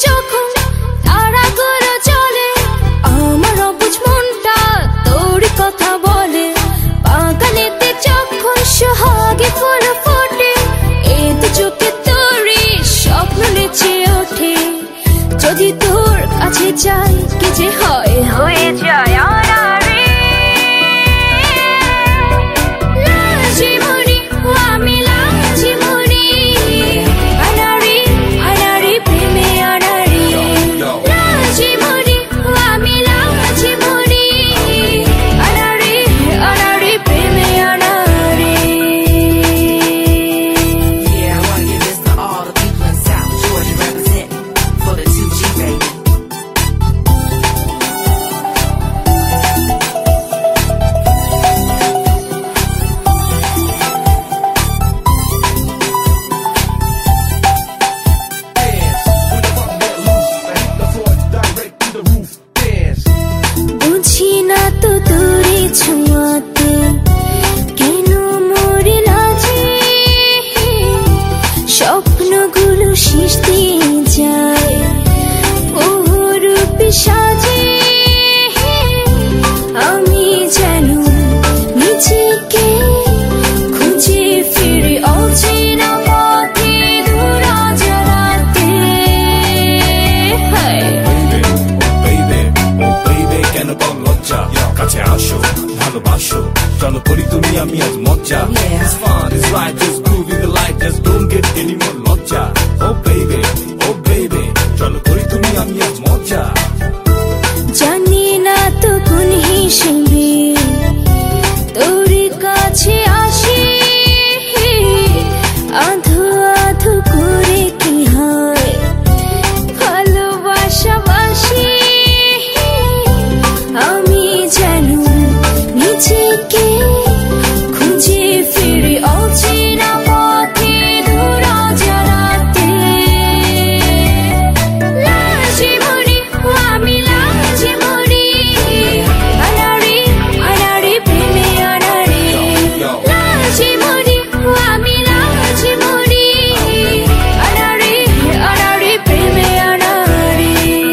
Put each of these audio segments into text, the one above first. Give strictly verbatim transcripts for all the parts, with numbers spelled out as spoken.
যখন তারাগুলো চলে আমার অবুঝ মনটা তোর কথা বলে পাগালেতে যখন সোহাগে ফুল ফোটে এতে চোখে তোরই স্বপ্ন নেচে ওঠে যদি তোর কাছে যাই কি যে হয় হয়ে যায় আনারে লাজি মরি আমি লাজি মরি আনারে আনারে প্রেমে আনারে লাজি মরি আমি লাজি মরি আনারে আনারে প্রেমে আনারে Yeah, I wanna give this to all the people in South Georgia representing for the two G baby. বুঝি না তো তোরে ছোঁয়াতে কেন মরে লাজে স্বপ্নগুলো শেষ দিয়ে যায় বহুরূপী সাজে আমি যেন নিজেকে খুঁজে ফিরে অচেনা পথে দূরাজ রাতে হায় কেন পাও লজ্জা কাছে আসো ভালোবাসো চলো করি তুমি আমি আজ মজ্জা It's fun, it's right, just groove in the light, just don't get any more লজ্জা Oh baby, oh baby চলো করি তুমি আমি আজ মজ্জা জানি না তো কোন হিসেবে তোর কাছে আসি আধো আধো করে কি হয় ভালোবাসা বাসি আমি যেন নিজেকে খুঁজে ফিরে অচেনা পথে দূরাজ রাতে লাজি মরি আমি লাজি মরি আনারে আনারে প্রেমে আনারে লাজি মরি আমি লাজি মরি আনারে আনারে প্রেমে আনারে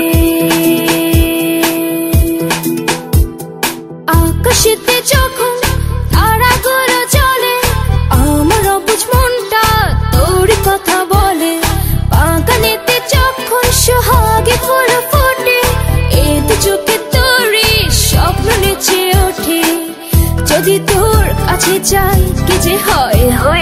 আকাশেতে যখন তারাগুলো চলে আমার অবুঝ মনটা তোর কথা বলে পাগালেতে যখন সোহাগে ফুল ফোটে এতে চোখে তোরই স্বপ্ন নেচে ওঠে যদি তোর কাছে যাই কি যে হয়